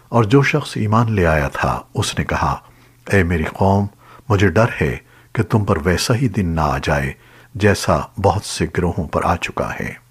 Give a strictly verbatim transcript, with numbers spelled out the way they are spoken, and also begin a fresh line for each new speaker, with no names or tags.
और जो शख्स ईमान ले आया था उसने कहा, ए मेरी कौम, मुझे डर है कि तुम पर वैसा ही दिन ना आ जाए जैसा बहुत से गिरोहों पर आ चुका है।